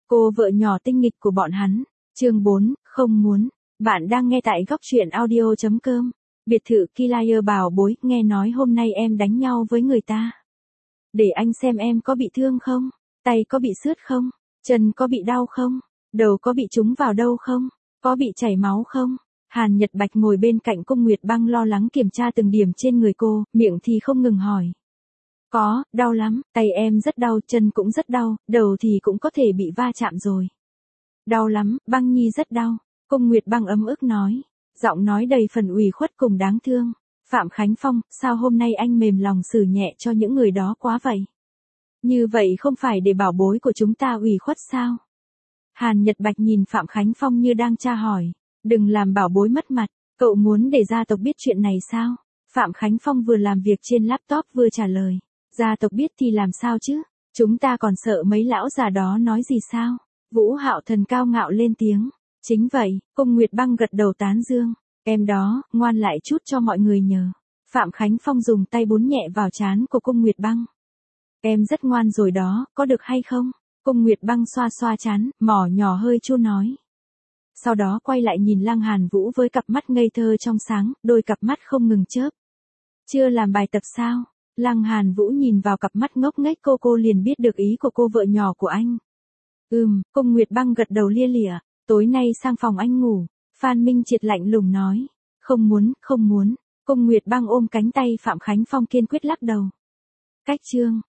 Cô vợ nhỏ tinh nghịch của bọn hắn. Chương 4, không muốn. Bạn đang nghe tại góc truyện audio.com. Biệt thự Kilayer bảo bối, nghe nói hôm nay em đánh nhau với người ta. Để anh xem em có bị thương không? Tay có bị sướt không? Chân có bị đau không? Đầu có bị trúng vào đâu không? Có bị chảy máu không? Hàn Nhật Bạch ngồi bên cạnh Cung Nguyệt Băng lo lắng kiểm tra từng điểm trên người cô, miệng thì không ngừng hỏi. Có, đau lắm, tay em rất đau, chân cũng rất đau, đầu thì cũng có thể bị va chạm rồi. Đau lắm, Băng Nhi rất đau, Cung Nguyệt Băng ấm ức nói, giọng nói đầy phần ủy khuất cùng đáng thương. Phạm Khánh Phong, sao hôm nay anh mềm lòng xử nhẹ cho những người đó quá vậy? Như vậy không phải để bảo bối của chúng ta ủy khuất sao? Hàn Nhật Bạch nhìn Phạm Khánh Phong như đang tra hỏi, đừng làm bảo bối mất mặt, cậu muốn để gia tộc biết chuyện này sao? Phạm Khánh Phong vừa làm việc trên laptop vừa trả lời, gia tộc biết thì làm sao chứ, chúng ta còn sợ mấy lão già đó nói gì sao? Vũ Hạo Thần cao ngạo lên tiếng, chính vậy, Cung Nguyệt Băng gật đầu tán dương, em đó, ngoan lại chút cho mọi người nhờ. Phạm Khánh Phong dùng tay bún nhẹ vào trán của Cung Nguyệt Băng. Em rất ngoan rồi đó, có được hay không? Cung Nguyệt Băng xoa xoa trán, mỏ nhỏ hơi chua nói. Sau đó quay lại nhìn Lăng Hàn Vũ với cặp mắt ngây thơ trong sáng, đôi cặp mắt không ngừng chớp. Chưa làm bài tập sao? Lăng Hàn Vũ nhìn vào cặp mắt ngốc nghếch cô liền biết được ý của cô vợ nhỏ của anh. Cung Nguyệt Băng gật đầu lia lịa, tối nay sang phòng anh ngủ, Phan Minh Triệt lạnh lùng nói. Không muốn. Cung Nguyệt Băng ôm cánh tay Phạm Khánh Phong kiên quyết lắc đầu. Cách chương.